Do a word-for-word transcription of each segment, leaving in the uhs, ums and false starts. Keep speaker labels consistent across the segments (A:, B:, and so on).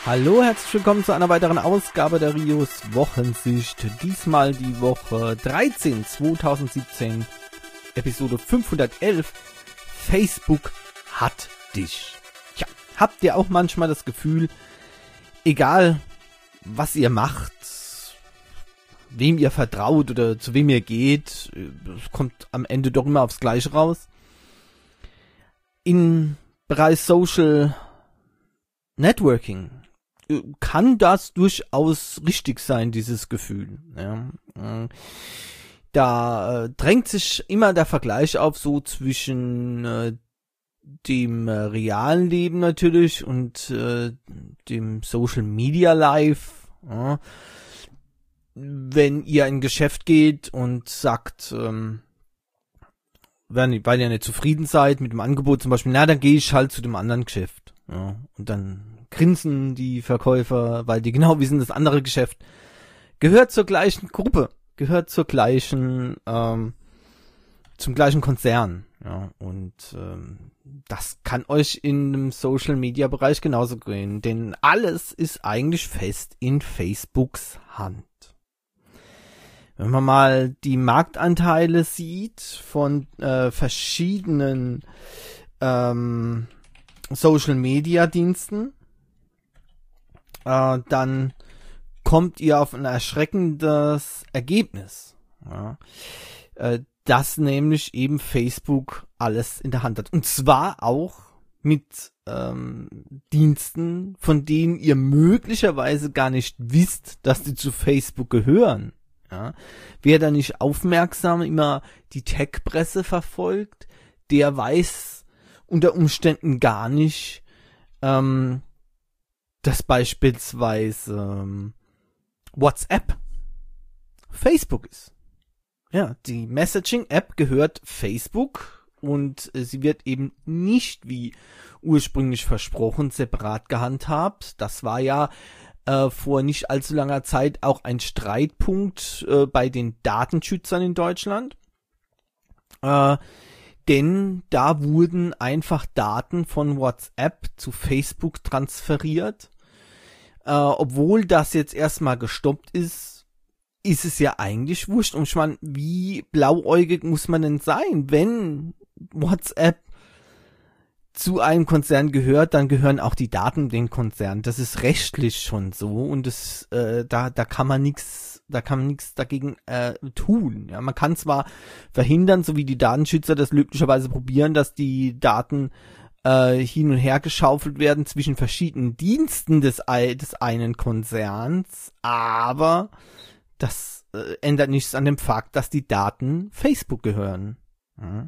A: Hallo, herzlich willkommen zu einer weiteren Ausgabe der Rios Wochensicht. Diesmal die Woche dreizehn zweitausendsiebzehn, Episode fünfhundertelf. Facebook hat dich. Tja, habt ihr auch manchmal das Gefühl, egal was ihr macht, wem ihr vertraut oder zu wem ihr geht, es kommt am Ende doch immer aufs Gleiche raus? Im Bereich Social Networking kann das durchaus richtig sein, dieses Gefühl. Ja. Da äh, drängt sich immer der Vergleich auf, so zwischen äh, dem äh, realen Leben natürlich und äh, dem Social Media Life. Ja. Wenn ihr in ein Geschäft geht und sagt, ähm, wenn, weil ihr nicht zufrieden seid mit dem Angebot zum Beispiel, na, dann gehe ich halt zu dem anderen Geschäft. Ja. Und dann grinsen die Verkäufer, weil die genau wissen, das andere Geschäft gehört zur gleichen Gruppe, gehört zur gleichen, ähm, zum gleichen Konzern. Ja, und ähm, das kann euch in dem Social Media Bereich genauso gehen, denn alles ist eigentlich fest in Facebooks Hand. Wenn man mal die Marktanteile sieht von äh, verschiedenen ähm, Social Media Diensten, äh, dann kommt ihr auf ein erschreckendes Ergebnis. Ja, äh, dass nämlich eben Facebook alles in der Hand hat. Und zwar auch mit ähm, Diensten, von denen ihr möglicherweise gar nicht wisst, dass die zu Facebook gehören. Ja, wer da nicht aufmerksam immer die Tech-Presse verfolgt, der weiß unter Umständen gar nicht, ähm, dass beispielsweise ähm, WhatsApp Facebook ist. Ja, die Messaging-App gehört Facebook und äh, sie wird eben nicht wie ursprünglich versprochen separat gehandhabt. Das war ja äh, vor nicht allzu langer Zeit auch ein Streitpunkt äh, bei den Datenschützern in Deutschland. Äh, denn da wurden einfach Daten von WhatsApp zu Facebook transferiert. Äh, obwohl das jetzt erstmal gestoppt ist, ist es ja eigentlich wurscht. Und ich meine, wie blauäugig muss man denn sein? Wenn WhatsApp zu einem Konzern gehört, dann gehören auch die Daten dem Konzern. Das ist rechtlich schon so und das, äh, da, da kann man nichts, da kann man nichts dagegen äh, tun. Ja, man kann zwar verhindern, so wie die Datenschützer das glücklicherweise probieren, dass die Daten äh, hin und her geschaufelt werden zwischen verschiedenen Diensten des, des einen Konzerns, aber das äh, ändert nichts an dem Fakt, dass die Daten Facebook gehören. Ja.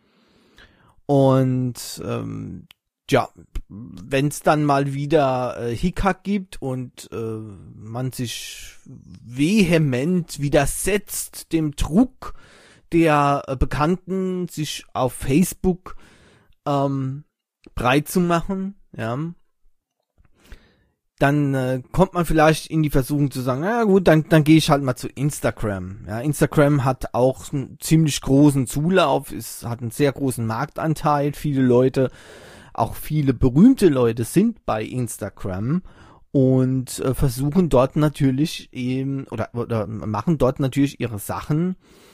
A: Und ähm, ja, wenn es dann mal wieder äh, Hickhack gibt und äh, man sich vehement widersetzt dem Druck der äh, Bekannten, sich auf Facebook ähm, breit zu machen, ja, dann äh, kommt man vielleicht in die Versuchung zu sagen, na gut, dann dann gehe ich halt mal zu Instagram. Ja, Instagram hat auch einen ziemlich großen Zulauf, es hat einen sehr großen Marktanteil. Viele Leute, auch viele berühmte Leute sind bei Instagram und äh, versuchen dort natürlich eben oder oder machen dort natürlich ihre Sachen.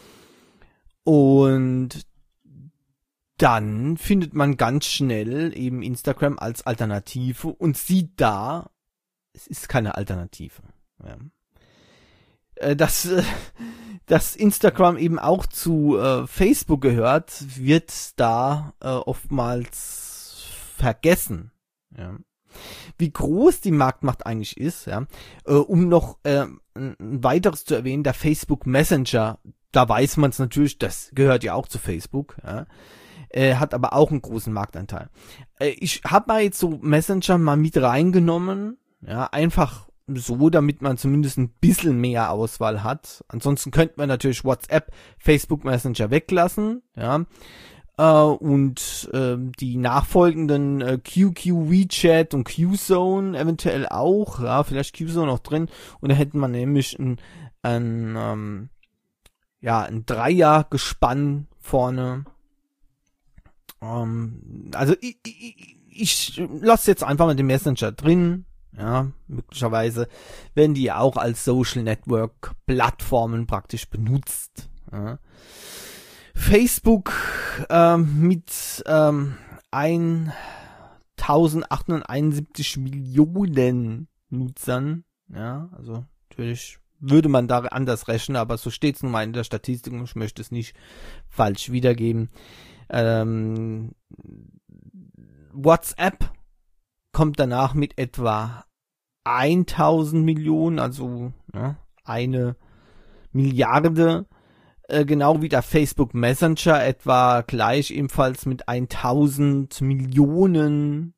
A: Und dann findet man ganz schnell eben Instagram als Alternative und sieht da, es ist keine Alternative. Ja. Äh, dass, äh, dass Instagram eben auch zu äh, Facebook gehört, wird da äh, oftmals vergessen. Ja. Wie groß die Marktmacht eigentlich ist, ja, äh, um noch äh, ein weiteres zu erwähnen, der Facebook Messenger, da weiß man es natürlich, das gehört ja auch zu Facebook, ja. Äh, hat aber auch einen großen Marktanteil. Äh, ich habe mal jetzt so Messenger mal mit reingenommen, ja, einfach so, damit man zumindest ein bisschen mehr Auswahl hat. Ansonsten könnte man natürlich WhatsApp, Facebook Messenger weglassen, ja, äh, und äh, die nachfolgenden äh, Q Q, WeChat und Qzone eventuell auch, ja, vielleicht Qzone noch drin, und da hätte man nämlich ein, ein ähm, ja, ein Dreiergespann vorne. Ähm, also ich, ich, ich lasse jetzt einfach mal den Messenger drin. Ja, möglicherweise werden die ja auch als Social Network Plattformen praktisch benutzt. Ja. Facebook ähm, mit ähm, eintausendachthunderteinundsiebzig Millionen Nutzern. Ja, also natürlich würde man da anders rechnen, aber so steht es nun mal in der Statistik und ich möchte es nicht falsch wiedergeben. Ähm, WhatsApp kommt danach mit etwa tausend Millionen, also ja, eine Milliarde, äh, genau wie der Facebook Messenger etwa gleich ebenfalls mit tausend Millionen.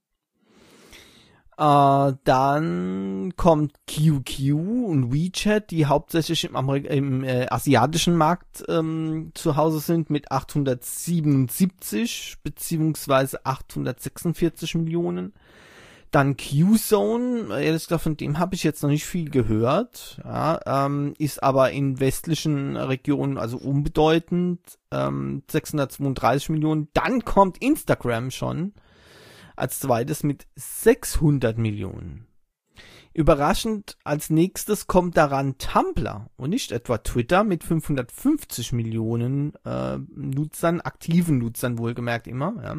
A: Äh, dann kommt Q Q und WeChat, die hauptsächlich im, Amerik- im äh, asiatischen Markt ähm, zu Hause sind, mit achthundertsiebenundsiebzig beziehungsweise achthundertsechsundvierzig Millionen. Dann Qzone, ehrlich gesagt, von dem habe ich jetzt noch nicht viel gehört, ja, ähm, ist aber in westlichen Regionen also unbedeutend, ähm, sechshundertzweiunddreißig Millionen. Dann kommt Instagram schon als zweites mit sechshundert Millionen. Überraschend als nächstes kommt daran Tumblr und nicht etwa Twitter mit fünfhundertfünfzig Millionen äh, Nutzern, aktiven Nutzern wohlgemerkt immer. Ja.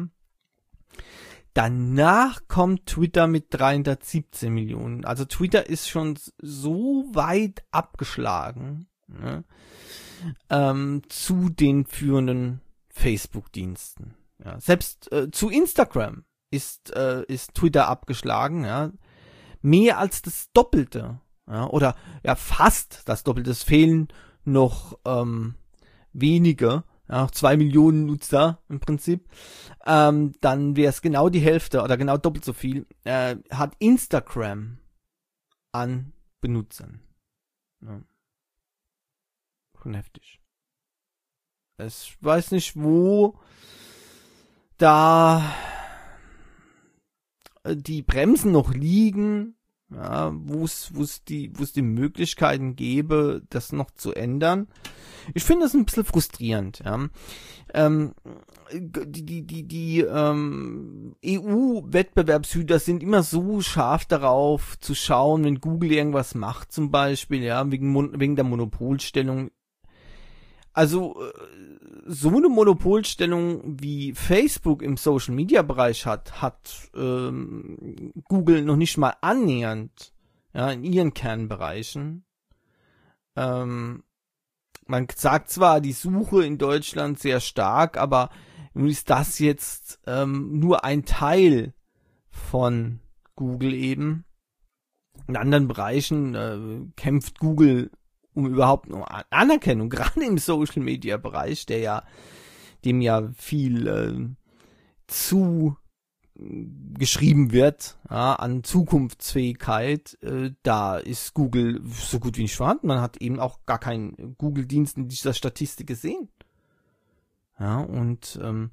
A: Danach kommt Twitter mit dreihundertsiebzehn Millionen. Also Twitter ist schon so weit abgeschlagen, ne, ähm, zu den führenden Facebook-Diensten. Ja. Selbst äh, zu Instagram ist äh, ist Twitter abgeschlagen, ja, mehr als das Doppelte, ja, oder ja fast das Doppelte. Es fehlen noch ähm, wenige, ja, noch zwei Millionen Nutzer im Prinzip. Ähm, dann wäre es genau die Hälfte oder genau doppelt so viel. Äh, hat Instagram an Benutzern. Ja. Schon heftig. Ich weiß nicht, wo da die Bremsen noch liegen, ja, wo es wo es die wo es die Möglichkeiten gäbe, das noch zu ändern. Ich finde das ein bisschen frustrierend, ja. Ähm, die die die die ähm, E U-Wettbewerbshüter sind immer so scharf darauf zu schauen, wenn Google irgendwas macht, zum Beispiel, ja, wegen Mon- wegen der Monopolstellung. Also so eine Monopolstellung wie Facebook im Social-Media-Bereich hat, hat ähm, Google noch nicht mal annähernd, ja, in ihren Kernbereichen. Ähm, man sagt zwar die Suche in Deutschland sehr stark, aber nun ist das jetzt ähm, nur ein Teil von Google eben. In anderen Bereichen äh, kämpft Google um überhaupt noch Anerkennung, gerade im Social-Media-Bereich, der ja, dem ja viel äh, zu geschrieben wird, ja, an Zukunftsfähigkeit, äh, da ist Google so gut wie nicht vorhanden. Man hat eben auch gar keinen Google-Dienst in dieser Statistik gesehen. Ja, und ähm,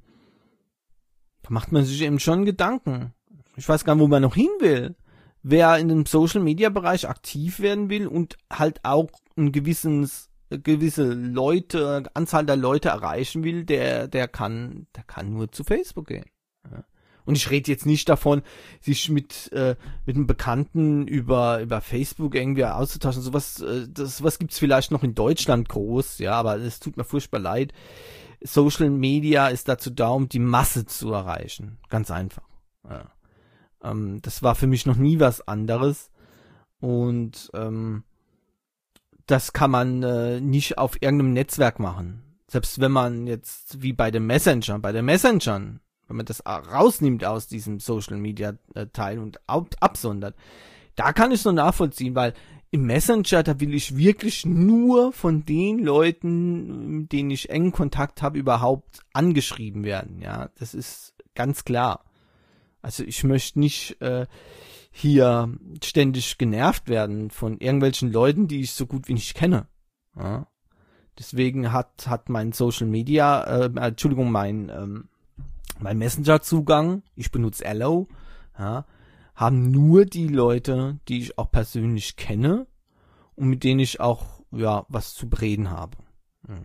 A: da macht man sich eben schon Gedanken. Ich weiß gar nicht, wo man noch hin will. Wer in dem Social-Media-Bereich aktiv werden will und halt auch ein gewisses, gewisse Leute, Anzahl der Leute erreichen will, der, der kann, der kann nur zu Facebook gehen. Ja. Und ich rede jetzt nicht davon, sich mit, äh, mit einem Bekannten über, über Facebook irgendwie auszutauschen. Sowas, äh, das, sowas gibt's vielleicht noch in Deutschland groß, ja, aber es tut mir furchtbar leid. Social Media ist dazu da, um die Masse zu erreichen. Ganz einfach. Ja. Ähm, das war für mich noch nie was anderes. Und, ähm, das kann man äh, nicht auf irgendeinem Netzwerk machen. Selbst wenn man jetzt, wie bei den Messenger, bei den Messengern, wenn man das rausnimmt aus diesem Social Media äh, Teil und ab absondert, da kann ich es nur nachvollziehen, weil im Messenger, da will ich wirklich nur von den Leuten, mit denen ich engen Kontakt habe, überhaupt angeschrieben werden. Ja, das ist ganz klar. Also ich möchte nicht äh, hier ständig genervt werden von irgendwelchen Leuten, die ich so gut wie nicht kenne. Ja. Deswegen hat hat mein Social Media, äh, Entschuldigung, mein ähm, mein Messenger-Zugang, ich benutze Allo, ja, haben nur die Leute, die ich auch persönlich kenne und mit denen ich auch ja was zu bereden habe. Ja.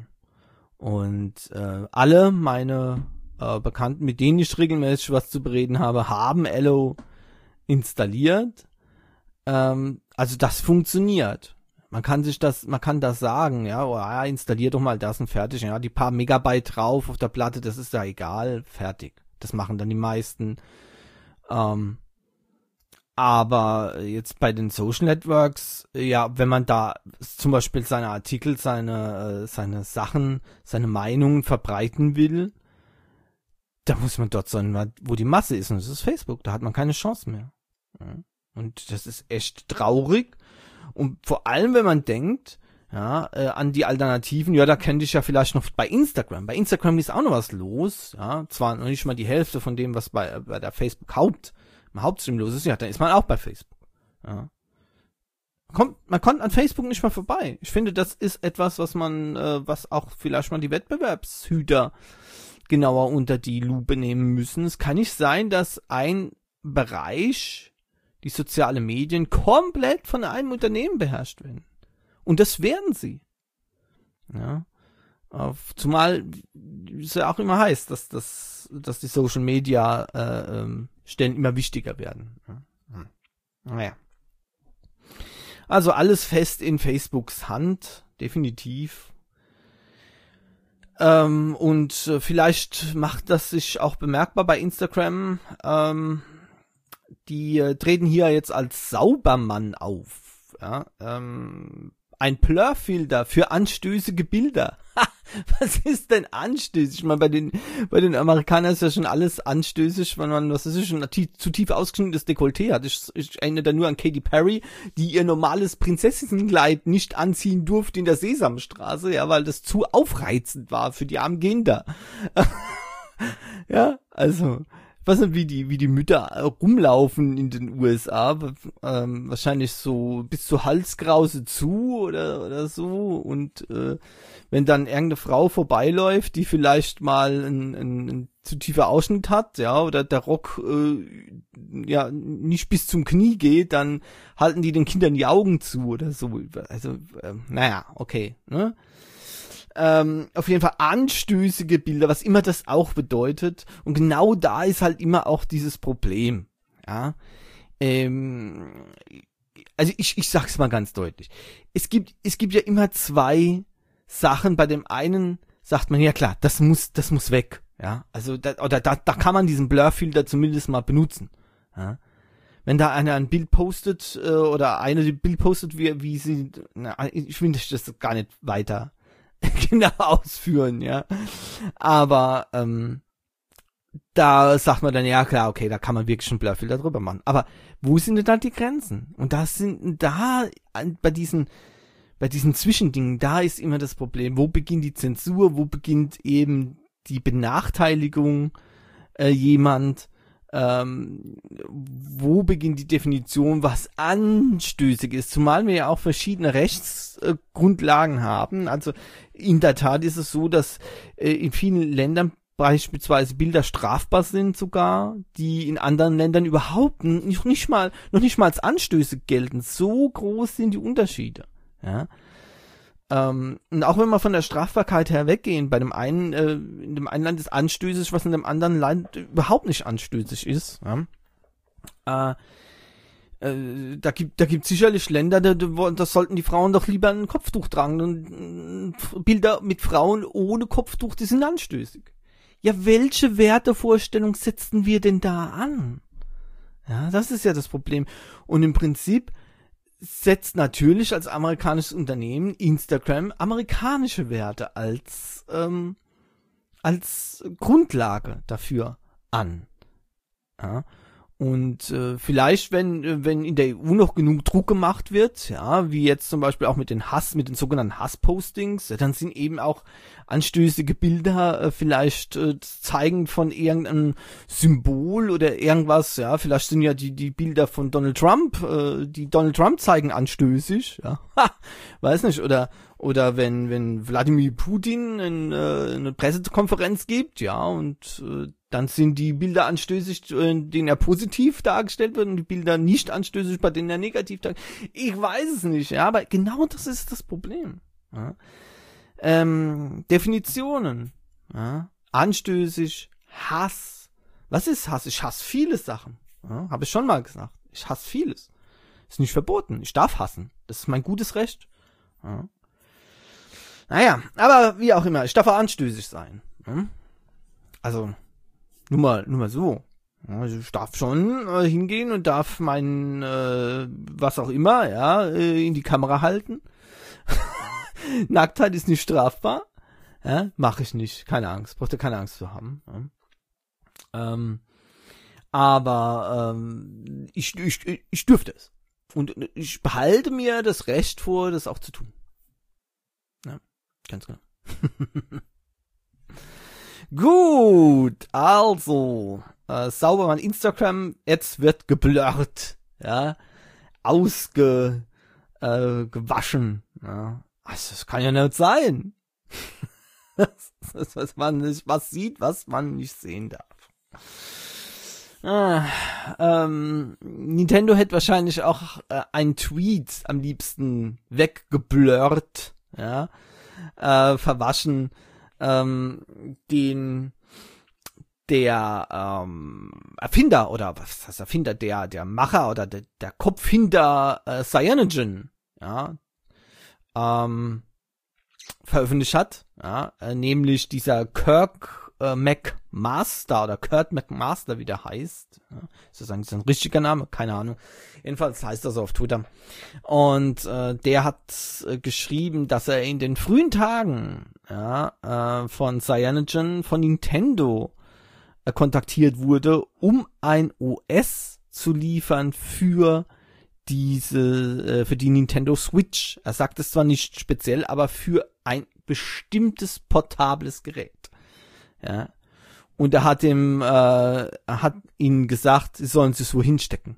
A: Und äh, alle meine äh, Bekannten, mit denen ich regelmäßig was zu bereden habe, haben Allo installiert. Ähm, also das funktioniert. Man kann sich das, man kann das sagen, ja, oh, ja, installier doch mal das und fertig, ja, die paar Megabyte drauf auf der Platte, das ist ja egal, fertig. Das machen dann die meisten. Ähm, aber jetzt bei den Social Networks, ja, wenn man da zum Beispiel seine Artikel, seine, seine Sachen, seine Meinungen verbreiten will, da muss man dort sein, wo die Masse ist, und das ist Facebook, da hat man keine Chance mehr. Ja. Und das ist echt traurig. Und vor allem, wenn man denkt, ja, äh, an die Alternativen, ja, da könnte ich ja vielleicht noch bei Instagram. Bei Instagram ist auch noch was los, ja, zwar noch nicht mal die Hälfte von dem, was bei, bei der Facebook Haupt, im Hauptstream los ist, ja, dann ist man auch bei Facebook. Ja. Kommt, man kommt an Facebook nicht mal vorbei. Ich finde, das ist etwas, was man, äh, was auch vielleicht mal die Wettbewerbshüter genauer unter die Lupe nehmen müssen. Es kann nicht sein, dass ein Bereich, die soziale Medien, komplett von einem Unternehmen beherrscht werden. Und das werden sie. Ja. Zumal es ja auch immer heißt, dass, dass, dass die Social Media äh, ähm, Stellen immer wichtiger werden. Ja. Naja. Also alles fest in Facebooks Hand, definitiv. Ähm, und äh, vielleicht macht das sich auch bemerkbar bei Instagram. Ähm, die äh, treten hier jetzt als Saubermann auf. Ja, ähm, ein Blurfilter für anstößige Bilder. Ha, was ist denn anstößig? Ich meine, bei den bei den Amerikanern ist ja schon alles anstößig, wenn man, was ist das, schon ein zu tief ausgeschnittenes Dekolleté hat. Ich, ich erinnere da nur an Katy Perry, die ihr normales Prinzessinnenkleid nicht anziehen durfte in der Sesamstraße, ja, weil das zu aufreizend war für die armen Kinder. Ja, also ich weiß nicht, wie die, wie die Mütter rumlaufen in den U S A, ähm, wahrscheinlich so bis zur Halskrause zu oder, oder so, und, äh, wenn dann irgendeine Frau vorbeiläuft, die vielleicht mal einen, einen, einen zu tiefer Ausschnitt hat, ja, oder der Rock, äh, ja, nicht bis zum Knie geht, dann halten die den Kindern die Augen zu oder so, also, äh, naja, okay, ne? Ähm, auf jeden Fall anstößige Bilder, was immer das auch bedeutet. Und genau da ist halt immer auch dieses Problem. Ja, ähm, also ich, ich sag's mal ganz deutlich. Es gibt, es gibt ja immer zwei Sachen. Bei dem einen sagt man, ja klar, das muss, das muss weg. Ja, also da, oder da, da kann man diesen Blurfilter zumindest mal benutzen. Ja. Wenn da einer ein Bild postet äh, oder eine ein Bild postet, wie, wie sie, na, ich will das gar nicht weiter genau ausführen, ja. Aber ähm, da sagt man dann, ja klar, okay, da kann man wirklich einen Blurfilter drüber machen. Aber wo sind denn da die Grenzen? Und da sind da bei diesen bei diesen Zwischendingen, da ist immer das Problem. Wo beginnt die Zensur? Wo beginnt eben die Benachteiligung äh, jemand? Ähm, wo beginnt die Definition, was anstößig ist, zumal wir ja auch verschiedene Rechtsgrundlagen äh, haben. Also in der Tat ist es so, dass äh, in vielen Ländern beispielsweise Bilder strafbar sind sogar, die in anderen Ländern überhaupt nicht, nicht mal, noch nicht mal als anstößig gelten. So groß sind die Unterschiede. Ja. Ähm, und auch wenn wir von der Strafbarkeit her weggehen, bei dem einen, äh, in dem einen Land ist anstößig, was in dem anderen Land überhaupt nicht anstößig ist. Ja? Äh, äh, da gibt, da gibt sicherlich Länder, da, da sollten die Frauen doch lieber ein Kopftuch tragen. Und äh, Bilder mit Frauen ohne Kopftuch, die sind anstößig. Ja, welche Wertevorstellung setzen wir denn da an? Ja, das ist ja das Problem. Und im Prinzip setzt natürlich als amerikanisches Unternehmen Instagram amerikanische Werte als ähm, als Grundlage dafür an. Ja. Und äh, vielleicht, wenn wenn in der E U noch genug Druck gemacht wird, ja, wie jetzt zum Beispiel auch mit den Hass, mit den sogenannten Hasspostings, ja, dann sind eben auch anstößige Bilder äh, vielleicht äh, zeigen von irgendeinem Symbol oder irgendwas, ja, vielleicht sind ja die die Bilder von Donald Trump, äh, die Donald Trump zeigen anstößig, ja, ha, weiß nicht, oder oder wenn wenn Wladimir Putin in, äh, eine Pressekonferenz gibt, ja, und äh, dann sind die Bilder anstößig, in denen er positiv dargestellt wird, und die Bilder nicht anstößig, bei denen er negativ dargestellt wird. Ich weiß es nicht, ja, aber genau das ist das Problem. Ja. Ähm, Definitionen. Ja. Anstößig, Hass. Was ist Hass? Ich hasse viele Sachen. Ja, habe ich schon mal gesagt. Ich hasse vieles. Ist nicht verboten. Ich darf hassen. Das ist mein gutes Recht. Ja. Naja, aber wie auch immer, ich darf auch anstößig sein. Ja? Also, nur mal, nur mal so. Also ich darf schon äh, hingehen und darf mein, äh, was auch immer, ja, äh, in die Kamera halten. Nacktheit ist nicht strafbar. Ja, mache ich nicht. Keine Angst. Braucht ihr keine Angst zu haben. Ja. Ähm, aber ähm, ich, ich, ich dürfte es. Und ich behalte mir das Recht vor, das auch zu tun. Ja, ganz genau. Gut, also äh, Saubermann Instagram, jetzt wird geblurrt, ja, ausge äh, gewaschen. Ja. Also, das kann ja nicht sein. das, das, was man nicht was sieht, was man nicht sehen darf. Ah, ähm, Nintendo hätte wahrscheinlich auch äh, einen Tweet am liebsten weggeblurrt, ja, äh, verwaschen, ähm, den der ähm, Erfinder oder was heißt Erfinder, der der Macher oder der, der Kopf hinter äh, Cyanogen, ja, ähm, veröffentlicht hat, ja, äh, nämlich dieser Kirk äh, McMaster oder Kurt McMaster, wie der heißt. Ja, ist das eigentlich sein richtiger Name? Keine Ahnung. Jedenfalls heißt er so auf Twitter. Und äh, der hat äh, geschrieben, dass er in den frühen Tagen ja, äh, von Cyanogen, von Nintendo äh, kontaktiert wurde, um ein O S zu liefern für diese, äh, für die Nintendo Switch. Er sagt es zwar nicht speziell, aber für ein bestimmtes portables Gerät. Ja. Und er hat ihm, äh, er hat ihnen gesagt, sie sollen sich so hinstecken.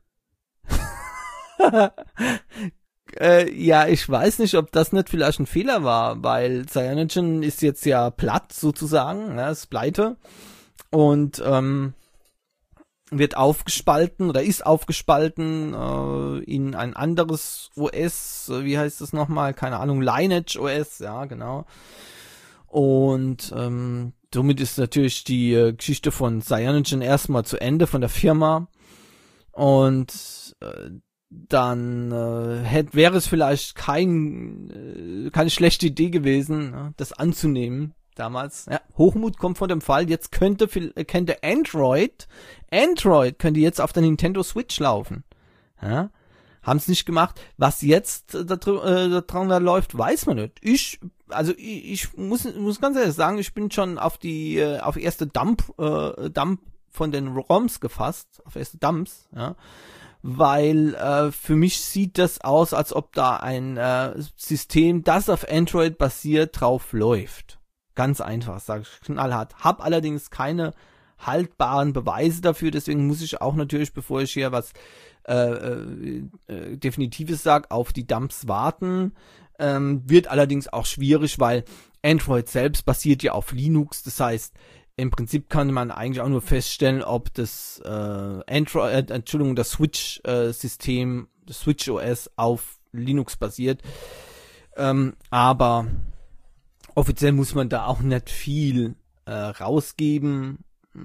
A: äh, ja, ich weiß nicht, ob das nicht vielleicht ein Fehler war, weil Cyanogen ist jetzt ja platt sozusagen, ja, ist pleite und ähm, wird aufgespalten oder ist aufgespalten äh, in ein anderes O S, wie heißt das nochmal, keine Ahnung, Lineage O S, ja genau. Und ähm, somit ist natürlich die äh, Geschichte von Cyanogen erstmal zu Ende von der Firma. Und äh, dann äh, hätte, wäre es vielleicht kein äh, keine schlechte Idee gewesen, ja, das anzunehmen damals. Ja, Hochmut kommt von dem Fall. Jetzt könnte könnte Android Android könnte jetzt auf der Nintendo Switch laufen. Ja, haben es nicht gemacht. Was jetzt äh, da, äh, da dran da läuft, weiß man nicht. Ich Also ich, ich muss muss ganz ehrlich sagen, ich bin schon auf die äh, auf erste Dump äh, Dump von den ROMs gefasst, auf erste Dumps, ja, weil äh, für mich sieht das aus, als ob da ein äh, System, das auf Android basiert, drauf läuft. Ganz einfach, sage ich knallhart. Hab allerdings keine haltbaren Beweise dafür, deswegen muss ich auch natürlich, bevor ich hier was äh, äh, äh, Definitives sage, auf die Dumps warten. Ähm, wird allerdings auch schwierig, weil Android selbst basiert ja auf Linux, das heißt, im Prinzip kann man eigentlich auch nur feststellen, ob das äh, Android, äh, Entschuldigung, das Switch-System, äh, das Switch O S auf Linux basiert. Ähm, aber offiziell muss man da auch nicht viel äh, rausgeben.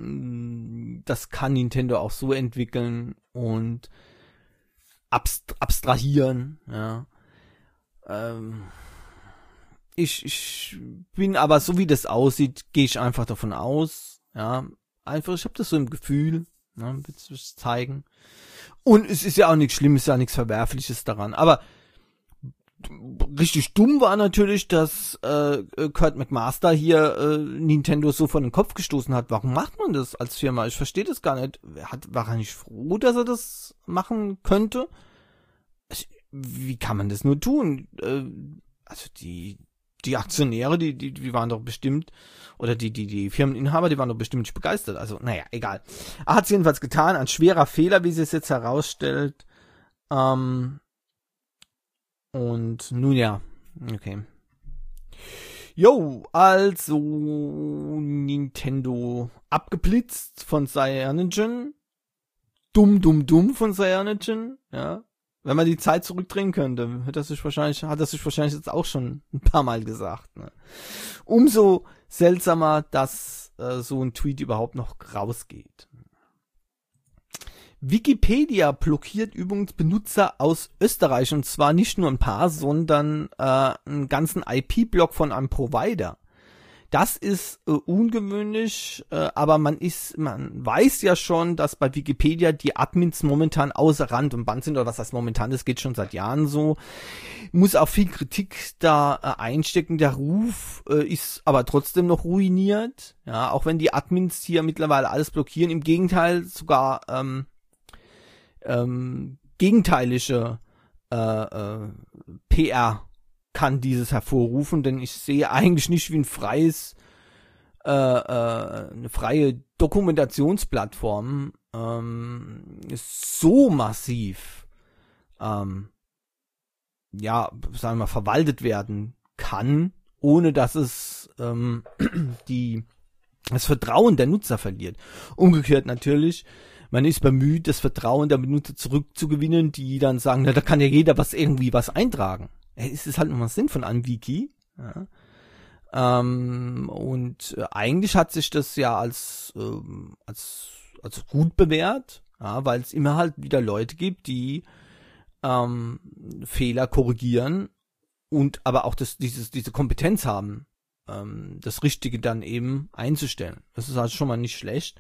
A: Das kann Nintendo auch so entwickeln und abst- abstrahieren, ja. Ähm, ich, ich bin aber, so wie das aussieht, gehe ich einfach davon aus, ja, einfach, ich habe das so im Gefühl, ne, willst du es zeigen. Und es ist ja auch nichts Schlimmes, ja nichts Verwerfliches daran, aber richtig dumm war natürlich, dass äh, Kurt McMaster hier äh, Nintendo so vor den Kopf gestoßen hat. Warum macht man das als Firma? Ich verstehe das gar nicht. Hat, war er nicht froh, dass er das machen könnte? Wie kann man das nur tun? Äh, also die die Aktionäre, die, die die waren doch bestimmt, oder die die die Firmeninhaber, die waren doch bestimmt nicht begeistert. Also naja, egal. Er hat es jedenfalls getan. Ein schwerer Fehler, wie sie es jetzt herausstellt. Ähm, Und nun ja, okay. Jo, also Nintendo abgeblitzt von Cyanogen. Dumm, dumm, dumm von Cyanogen, ja. Wenn man die Zeit zurückdrehen könnte, hat das sich wahrscheinlich, hat das sich wahrscheinlich jetzt auch schon ein paar Mal gesagt. Ne? Umso seltsamer, dass äh, so ein Tweet überhaupt noch rausgeht. Wikipedia blockiert übrigens Benutzer aus Österreich, und zwar nicht nur ein paar, sondern äh, einen ganzen I P-Block von einem Provider. Das ist äh, ungewöhnlich, äh, aber man ist, man weiß ja schon, dass bei Wikipedia die Admins momentan außer Rand und Band sind, oder was heißt momentan, das geht schon seit Jahren so. Muss auch viel Kritik da äh, einstecken. Der Ruf äh, ist aber trotzdem noch ruiniert, ja, auch wenn die Admins hier mittlerweile alles blockieren. Im Gegenteil, sogar ähm, ähm, gegenteilige äh, äh, P R kann dieses hervorrufen, denn ich sehe eigentlich nicht, wie ein freies, äh, äh, eine freie Dokumentationsplattform ähm, so massiv, ähm, ja, sagen wir mal, verwaltet werden kann, ohne dass es ähm, die das Vertrauen der Nutzer verliert. Umgekehrt natürlich, man ist bemüht, das Vertrauen der Benutzer zurückzugewinnen, die dann sagen, na, da kann ja jeder was irgendwie was eintragen. Es ist halt nur mal Sinn von einem Wiki. Ja. Ähm, und äh, eigentlich hat sich das ja als, ähm, als, als gut bewährt, ja, weil es immer halt wieder Leute gibt, die ähm, Fehler korrigieren und aber auch das, dieses, diese Kompetenz haben, ähm, das Richtige dann eben einzustellen. Das ist also schon mal nicht schlecht.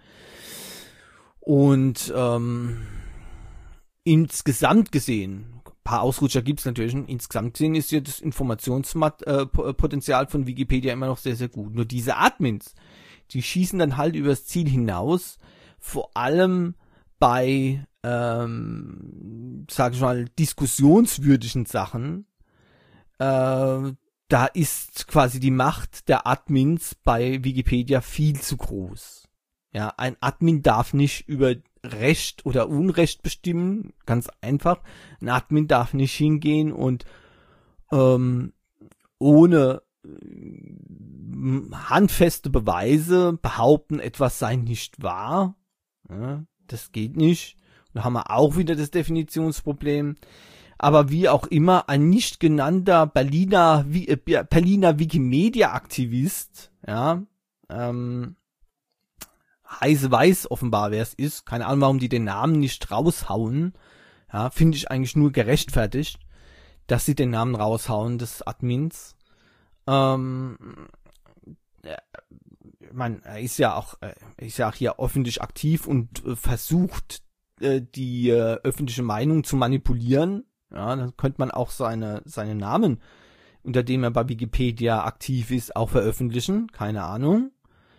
A: Und ähm, insgesamt gesehen, paar Ausrutscher gibt's natürlich. Insgesamt gesehen ist ja das Informationspotenzial von Wikipedia immer noch sehr, sehr gut. Nur diese Admins, die schießen dann halt übers Ziel hinaus, vor allem bei, ähm, sag ich mal, diskussionswürdigen Sachen. Äh, da ist quasi die Macht der Admins bei Wikipedia viel zu groß. Ja, ein Admin darf nicht über Recht oder Unrecht bestimmen, ganz einfach. Ein Admin darf nicht hingehen und ähm, ohne äh, handfeste Beweise behaupten, etwas sei nicht wahr. Ja, das geht nicht. Da haben wir auch wieder das Definitionsproblem. Aber wie auch immer, ein nicht genannter Berliner, äh, Berliner Wikimedia-Aktivist, ja, ähm, Heise weiß offenbar, wer es ist. Keine Ahnung, warum die den Namen nicht raushauen. Ja, finde ich eigentlich nur gerechtfertigt, dass sie den Namen raushauen des Admins. Ähm, ja, ich meine, er ist ja auch, er ist ja auch hier öffentlich aktiv und äh, versucht, äh, die äh, öffentliche Meinung zu manipulieren. Ja, dann könnte man auch seine, seine Namen, unter dem er bei Wikipedia aktiv ist, auch veröffentlichen. Keine Ahnung.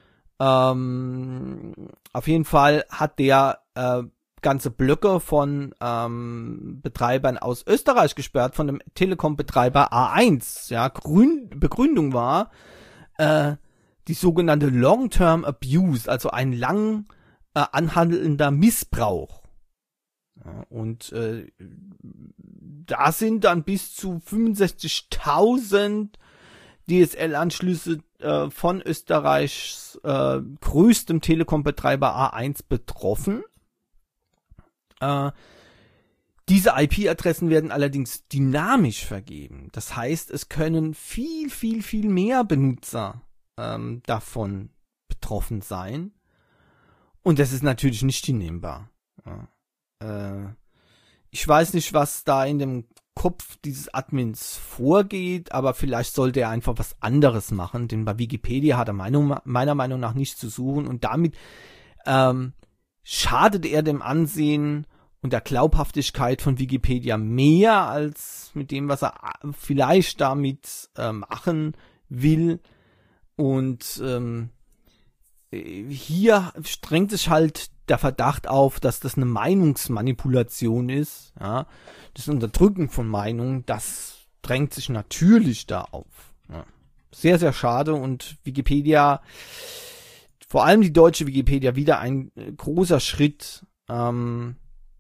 A: Ähm, auf jeden Fall hat der äh, ganze Blöcke von ähm, Betreibern aus Österreich gesperrt, von dem Telekom-Betreiber A eins. Ja, Grün Begründung war äh, die sogenannte Long-Term Abuse, also ein lang äh, anhaltender Missbrauch. Ja, und äh, da sind dann bis zu fünfundsechzigtausend D S L-Anschlüsse äh, von Österreichs äh, größtem Telekom-Betreiber A eins betroffen. Äh, diese I P-Adressen werden allerdings dynamisch vergeben. Das heißt, es können viel, viel, viel mehr Benutzer ähm, davon betroffen sein. Und das ist natürlich nicht hinnehmbar. Ja. Äh, ich weiß nicht, was da in dem Kopf dieses Admins vorgeht, aber vielleicht sollte er einfach was anderes machen, denn bei Wikipedia hat er Meinung, meiner Meinung nach nichts zu suchen und damit ähm, schadet er dem Ansehen und der Glaubhaftigkeit von Wikipedia mehr als mit dem, was er vielleicht damit äh, machen will. Und ähm, hier strengt sich halt der Verdacht auf, dass das eine Meinungsmanipulation ist. Ja, das Unterdrücken von Meinungen, das drängt sich natürlich da auf. Ja. Sehr, sehr schade und Wikipedia, vor allem die deutsche Wikipedia, wieder ein großer Schritt ähm,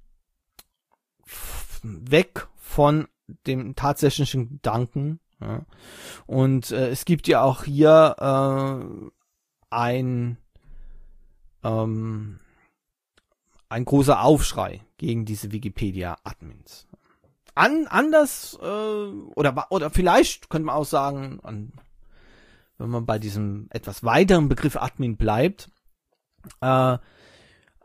A: weg von dem tatsächlichen Gedanken. Ja. Und äh, es gibt ja auch hier äh, ein ähm, ein großer Aufschrei gegen diese Wikipedia-Admins. An, anders, äh, oder, oder vielleicht könnte man auch sagen, an, wenn man bei diesem etwas weiteren Begriff Admin bleibt, äh,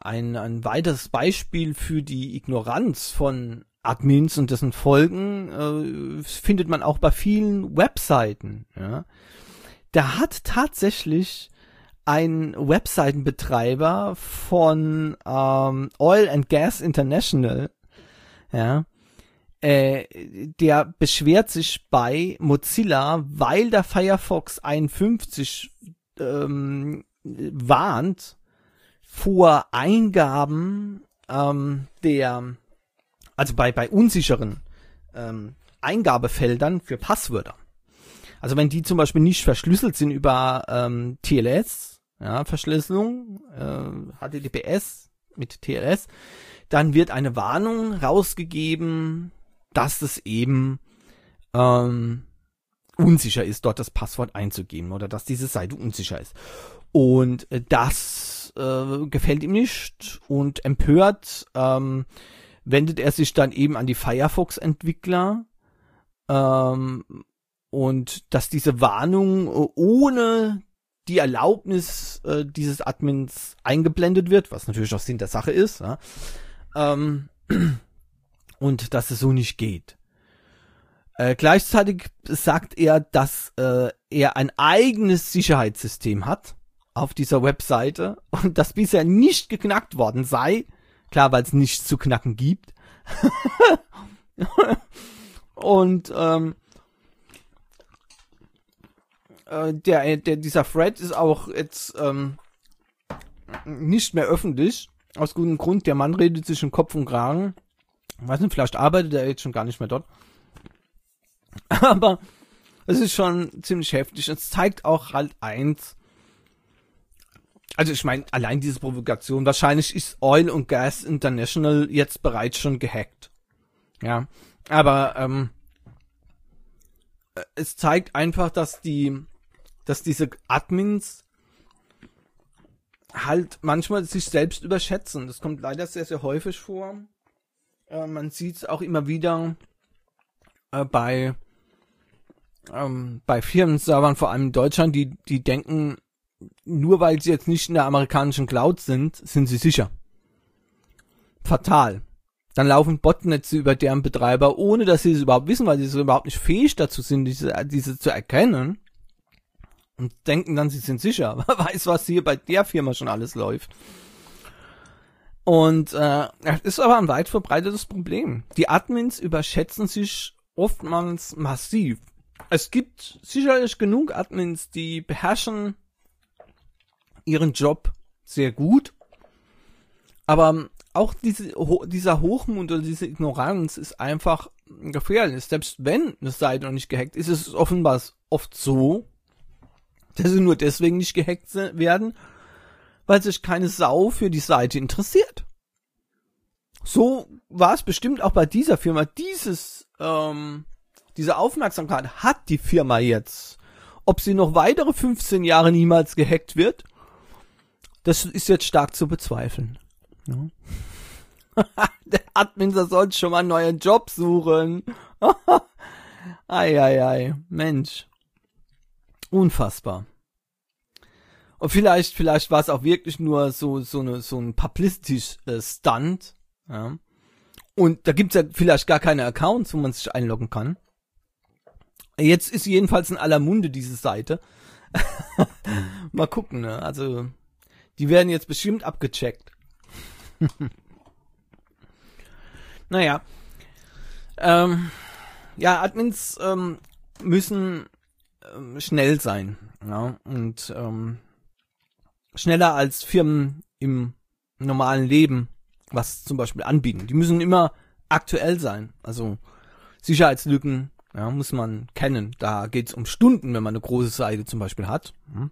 A: ein, ein weiteres Beispiel für die Ignoranz von Admins und dessen Folgen äh, findet man auch bei vielen Webseiten. Ja. Da hat tatsächlich ein Webseitenbetreiber von ähm, Oil and Gas International, ja, äh, der beschwert sich bei Mozilla, weil der Firefox einundfünfzig ähm, warnt vor Eingaben ähm, der, also bei bei unsicheren ähm, Eingabefeldern für Passwörter. Also wenn die zum Beispiel nicht verschlüsselt sind über ähm, T L S, ja, Verschlüsselung, äh, H T T P S mit T L S, dann wird eine Warnung rausgegeben, dass es eben ähm, unsicher ist, dort das Passwort einzugeben oder dass diese Seite unsicher ist. Und äh, das äh, gefällt ihm nicht und empört ähm, wendet er sich dann eben an die Firefox-Entwickler ähm, und dass diese Warnung äh, ohne die Erlaubnis äh, dieses Admins eingeblendet wird, was natürlich auch Sinn der Sache ist, ja, ähm, und dass es so nicht geht. Äh, gleichzeitig sagt er, dass äh, er ein eigenes Sicherheitssystem hat auf dieser Webseite und das bisher nicht geknackt worden sei. Klar, weil es nichts zu knacken gibt. und ähm, äh, der, der, dieser Thread ist auch jetzt ähm, nicht mehr öffentlich. Aus gutem Grund, der Mann redet sich in Kopf und Kragen. Ich weiß nicht, vielleicht arbeitet er jetzt schon gar nicht mehr dort. Aber es ist schon ziemlich heftig. Es zeigt auch halt eins. Also ich meine, allein diese Provokation. Wahrscheinlich ist Oil and Gas International jetzt bereits schon gehackt. Ja, aber ähm, es zeigt einfach, dass die, dass diese Admins halt manchmal sich selbst überschätzen. Das kommt leider sehr, sehr häufig vor. Äh, man sieht es auch immer wieder äh, bei ähm, bei Firmenservern, vor allem in Deutschland, die die denken, nur weil sie jetzt nicht in der amerikanischen Cloud sind, sind sie sicher. Fatal. Dann laufen Botnetze über deren Betreiber, ohne dass sie es überhaupt wissen, weil sie so überhaupt nicht fähig dazu sind, diese, diese zu erkennen. Und denken dann, sie sind sicher. Wer weiß, was hier bei der Firma schon alles läuft. Und äh, das ist aber ein weit verbreitetes Problem. Die Admins überschätzen sich oftmals massiv. Es gibt sicherlich genug Admins, die beherrschen ihren Job sehr gut. Aber auch diese, dieser Hochmut oder diese Ignoranz ist einfach gefährlich. Selbst wenn eine Seite noch nicht gehackt ist, ist es offenbar oft so, dass sie nur deswegen nicht gehackt werden, weil sich keine Sau für die Seite interessiert. So war es bestimmt auch bei dieser Firma. Dieses, ähm, diese Aufmerksamkeit hat die Firma jetzt. Ob sie noch weitere fünfzehn Jahre niemals gehackt wird, das ist jetzt stark zu bezweifeln. Ja. Der Admin sollte schon mal einen neuen Job suchen. Eieiei, ei, ei. Mensch. Unfassbar. Und vielleicht, vielleicht war es auch wirklich nur so, so eine, so ein Publicity-Stunt. Ja. Und da gibt's ja vielleicht gar keine Accounts, wo man sich einloggen kann. Jetzt ist jedenfalls in aller Munde diese Seite. Mal gucken, ne? Also, die werden jetzt bestimmt abgecheckt. Naja. Ähm, ja, Admins ähm, müssen ähm, schnell sein. Ja, und ähm, schneller als Firmen im normalen Leben, was zum Beispiel anbieten. Die müssen immer aktuell sein. Also Sicherheitslücken, ja, muss man kennen. Da geht es um Stunden, wenn man eine große Seite zum Beispiel hat. Hm.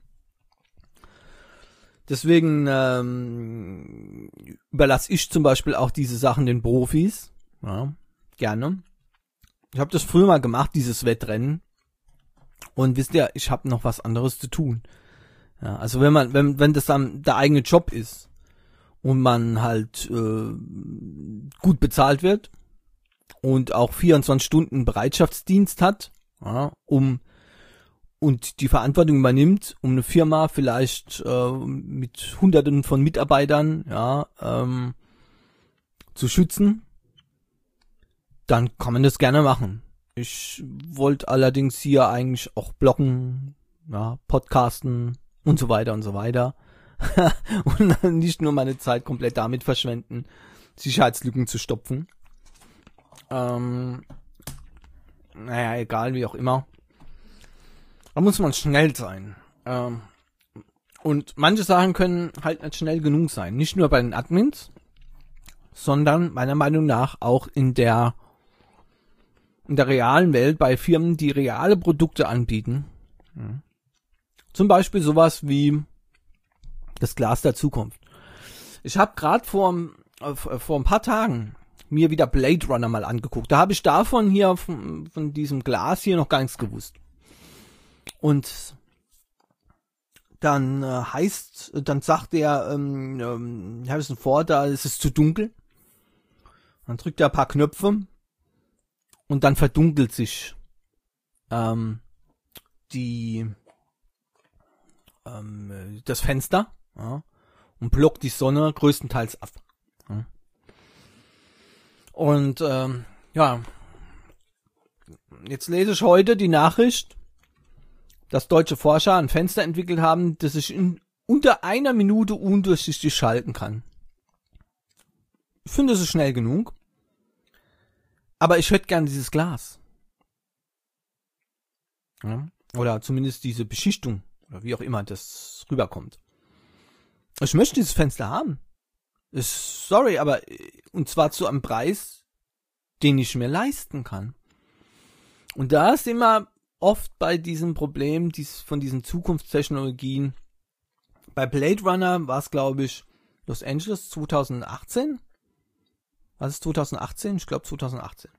A: Deswegen ähm, überlasse ich zum Beispiel auch diese Sachen den Profis. Ja, gerne. Ich habe das früher mal gemacht, dieses Wettrennen. Und wisst ihr, ich habe noch was anderes zu tun. Ja, also wenn man, wenn, wenn das dann der eigene Job ist und man halt äh, gut bezahlt wird und auch vierundzwanzig Stunden Bereitschaftsdienst hat, ja, um und die Verantwortung übernimmt, um eine Firma vielleicht äh, mit Hunderten von Mitarbeitern ja ähm, zu schützen, dann kann man das gerne machen. Ich wollte allerdings hier eigentlich auch bloggen, ja, podcasten und so weiter und so weiter und nicht nur meine Zeit komplett damit verschwenden, Sicherheitslücken zu stopfen. Ähm, naja, egal, wie auch immer. Da muss man schnell sein. Ähm, und manche Sachen können halt nicht schnell genug sein. Nicht nur bei den Admins, sondern meiner Meinung nach auch in der in der realen Welt bei Firmen, die reale Produkte anbieten. Ja. Zum Beispiel sowas wie das Glas der Zukunft. Ich habe gerade vor, äh, vor ein paar Tagen mir wieder Blade Runner mal angeguckt. Da habe ich davon hier, von, von diesem Glas hier noch gar nichts gewusst. Und dann äh, heißt, dann sagt er, ähm, ähm, Harrison Ford, da ist es zu dunkel. Dann drückt er ein paar Knöpfe und dann verdunkelt sich ähm, die ähm, das Fenster, ja, und blockt die Sonne größtenteils ab. Ja. Und ähm, ja, jetzt lese ich heute die Nachricht, dass deutsche Forscher ein Fenster entwickelt haben, das sich in unter einer Minute undurchsichtig schalten kann. Ich finde, es ist schnell genug. Aber ich hätte gern dieses Glas. Ja? Oder zumindest diese Beschichtung. Oder wie auch immer das rüberkommt. Ich möchte dieses Fenster haben. Ist, sorry, aber und zwar zu einem Preis, den ich mir leisten kann. Und da ist immer oft bei diesem Problem dies, von diesen Zukunftstechnologien. Bei Blade Runner war es, glaube ich, Los Angeles zwanzig achtzehn. Was ist zwanzig achtzehn? Ich glaube zwanzig achtzehn.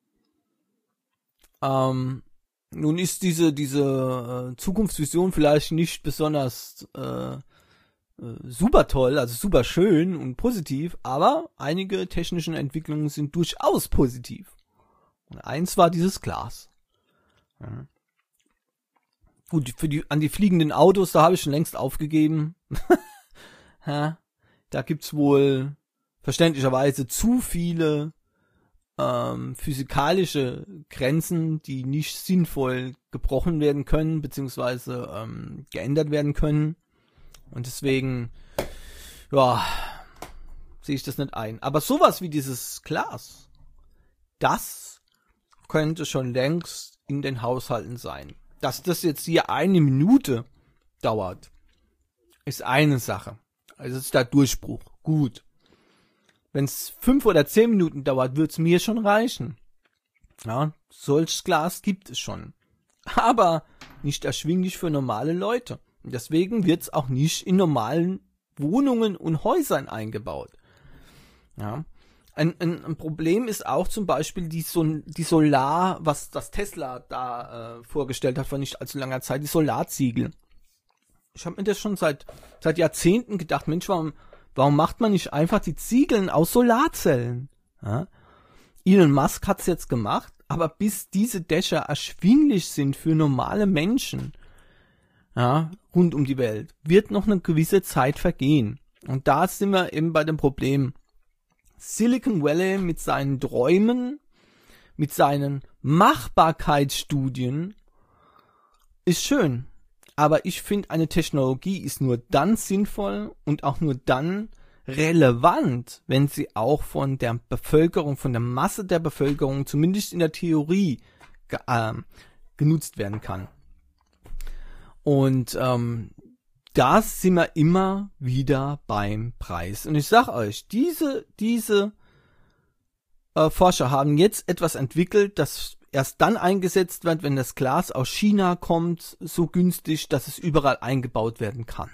A: Ähm, nun ist diese diese äh, Zukunftsvision vielleicht nicht besonders äh, äh, super toll, also super schön und positiv, aber einige technische Entwicklungen sind durchaus positiv. Und eins war dieses Glas. Ja. Gut, für die an die fliegenden Autos, da habe ich schon längst aufgegeben. Ja, da gibt's wohl verständlicherweise zu viele ähm, physikalische Grenzen, die nicht sinnvoll gebrochen werden können, beziehungsweise ähm, geändert werden können. Und deswegen, ja, sehe ich das nicht ein. Aber sowas wie dieses Glas, das könnte schon längst in den Haushalten sein. Dass das jetzt hier eine Minute dauert, ist eine Sache. Also ist der Durchbruch. Gut. Wenn es fünf oder zehn Minuten dauert, wird es mir schon reichen. Ja, solches Glas gibt es schon. Aber nicht erschwinglich für normale Leute. Und deswegen wird es auch nicht in normalen Wohnungen und Häusern eingebaut. Ja. Ein, ein, ein Problem ist auch zum Beispiel die, Sol- die Solar, was das Tesla da äh, vorgestellt hat vor nicht allzu langer Zeit, die Solarziegel. Ich habe mir das schon seit seit Jahrzehnten gedacht, Mensch, warum, warum macht man nicht einfach die Ziegeln aus Solarzellen? Ja? Elon Musk hat's jetzt gemacht, aber bis diese Dächer erschwinglich sind für normale Menschen, ja, rund um die Welt, wird noch eine gewisse Zeit vergehen. Und da sind wir eben bei dem Problem. Silicon Valley mit seinen Träumen, mit seinen Machbarkeitsstudien ist schön. Aber ich finde, eine Technologie ist nur dann sinnvoll und auch nur dann relevant, wenn sie auch von der Bevölkerung, von der Masse der Bevölkerung, zumindest in der Theorie, ge- äh, genutzt werden kann. Und ähm, da sind wir immer wieder beim Preis. Und ich sag euch, diese, diese äh, Forscher haben jetzt etwas entwickelt, das erst dann eingesetzt wird, wenn das Glas aus China kommt, so günstig, dass es überall eingebaut werden kann.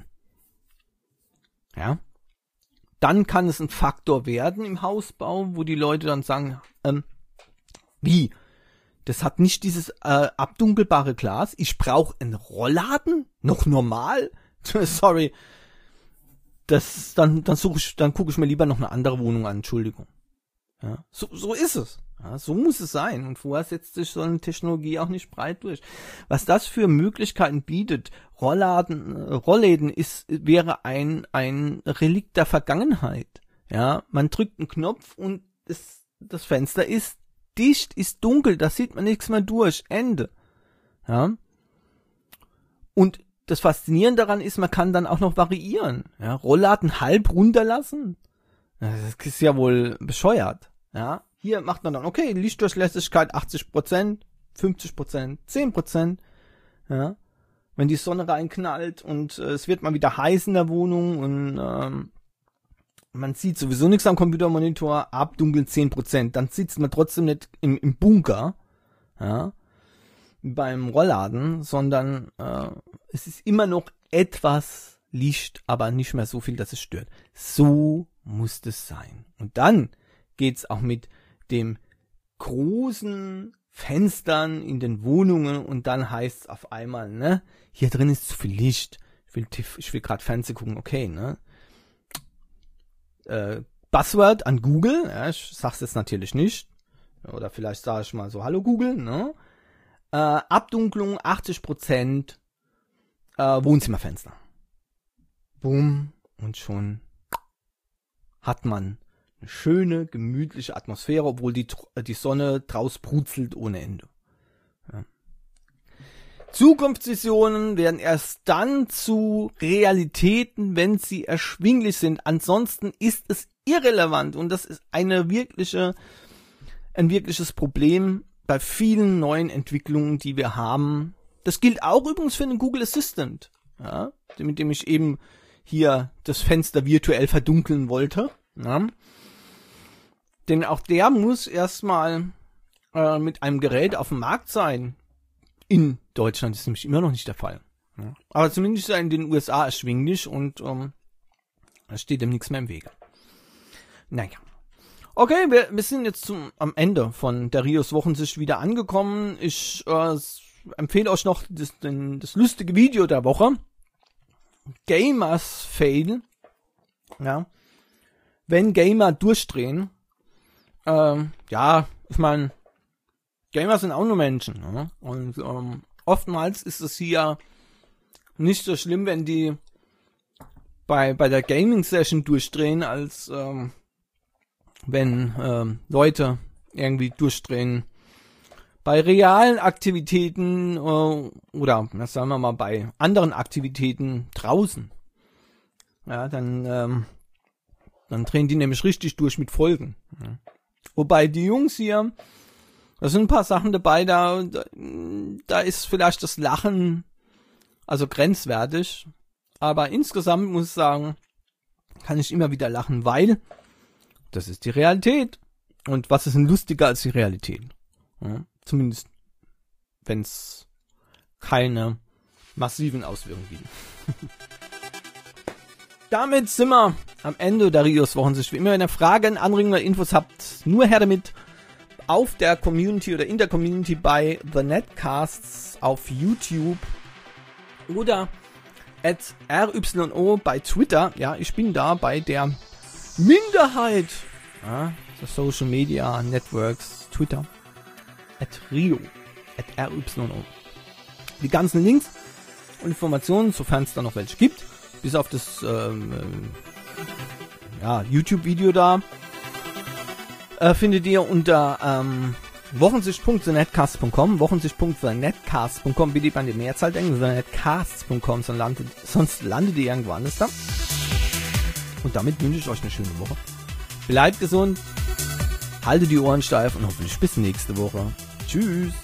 A: Ja. Dann kann es ein Faktor werden im Hausbau, wo die Leute dann sagen, ähm, wie? Das hat nicht dieses äh, abdunkelbare Glas. Ich brauche einen Rollladen? Noch normal? Sorry, das dann dann suche ich, dann gucke ich mir lieber noch eine andere Wohnung an. Entschuldigung. Ja, so, so ist es. Ja, so muss es sein. Und vorher setzt sich so eine Technologie auch nicht breit durch. Was das für Möglichkeiten bietet, Rollladen, Rollläden ist, wäre ein, ein Relikt der Vergangenheit. Ja, man drückt einen Knopf und es, das Fenster ist dicht, ist dunkel, da sieht man nichts mehr durch. Ende. Ja. Und das Faszinierende daran ist, man kann dann auch noch variieren. Ja, Rollladen halb runterlassen. Das ist ja wohl bescheuert. Ja, hier macht man dann, okay, Lichtdurchlässigkeit achtzig Prozent, fünfzig Prozent, zehn Prozent. Ja, wenn die Sonne reinknallt und äh, es wird mal wieder heiß in der Wohnung und ähm, man sieht sowieso nichts am Computermonitor, abdunkeln zehn Prozent, dann sitzt man trotzdem nicht im, im Bunker, ja, beim Rollladen, sondern äh, es ist immer noch etwas Licht, aber nicht mehr so viel, dass es stört. So muss es sein. Und dann geht's auch mit dem großen Fenstern in den Wohnungen und dann heißt es auf einmal, ne, hier drin ist zu viel Licht. Ich will, ich will gerade Fernsehen gucken, okay, ne. Äh, Buzzword an Google, ja, ich sag's jetzt natürlich nicht. Oder vielleicht sage ich mal so, hallo Google, ne. Äh, Abdunklung achtzig Prozent, äh, Wohnzimmerfenster. Boom, und schon hat man eine schöne, gemütliche Atmosphäre, obwohl die, die Sonne draus brutzelt ohne Ende. Ja. Zukunftsvisionen werden erst dann zu Realitäten, wenn sie erschwinglich sind. Ansonsten ist es irrelevant und das ist eine wirkliche, ein wirkliches Problem bei vielen neuen Entwicklungen, die wir haben. Das gilt auch übrigens für den Google Assistant, ja, mit dem ich eben hier das Fenster virtuell verdunkeln wollte. Ja. Denn auch der muss erstmal äh, mit einem Gerät auf dem Markt sein. In Deutschland ist nämlich immer noch nicht der Fall. Ja. Aber zumindest in den U S A erschwinglich und ähm, da steht dem nichts mehr im Wege. Naja. Okay, wir, wir sind jetzt zum, am Ende von der Rios Wochensicht wieder angekommen. Ich äh, empfehle euch noch das, den, das lustige Video der Woche. Gamers Fail. Ja. Wenn Gamer durchdrehen. Ähm, ja, ich meine, Gamer sind auch nur Menschen. Ne? Und ähm, oftmals ist es hier nicht so schlimm, wenn die bei, bei der Gaming-Session durchdrehen, als ähm, wenn ähm, Leute irgendwie durchdrehen bei realen Aktivitäten äh, oder sagen wir mal bei anderen Aktivitäten draußen. Ja, dann ähm, dann drehen die nämlich richtig durch mit Folgen. Ja. Wobei die Jungs hier, da sind ein paar Sachen dabei, da, da da ist vielleicht das Lachen also grenzwertig, aber insgesamt muss ich sagen, kann ich immer wieder lachen, weil das ist die Realität. Und was ist denn lustiger als die Realität? Ja, zumindest, wenn es keine massiven Auswirkungen gibt. Damit sind wir am Ende der Rios Wochensicht. Wie immer, wenn ihr Fragen, Anregungen oder Infos habt, nur her damit auf der Community oder in der Community bei The Netcasts auf YouTube oder at R Y O bei Twitter. Ja, ich bin da bei der Minderheit, ja, der Social Media Networks, Twitter, at Rio, at R Y O. Die ganzen Links und Informationen, sofern es da noch welche gibt, bis auf das ähm, äh, ja, YouTube-Video da, äh, findet ihr unter ähm, wochensicht punkt the netcast punkt com, wochensicht punkt the netcast punkt com, bitte an die Mehrzahl denken, the netcast punkt com, sonst landet, sonst landet ihr irgendwo anders da. Und damit wünsche ich euch eine schöne Woche. Bleibt gesund, haltet die Ohren steif und hoffentlich bis nächste Woche. Tschüss.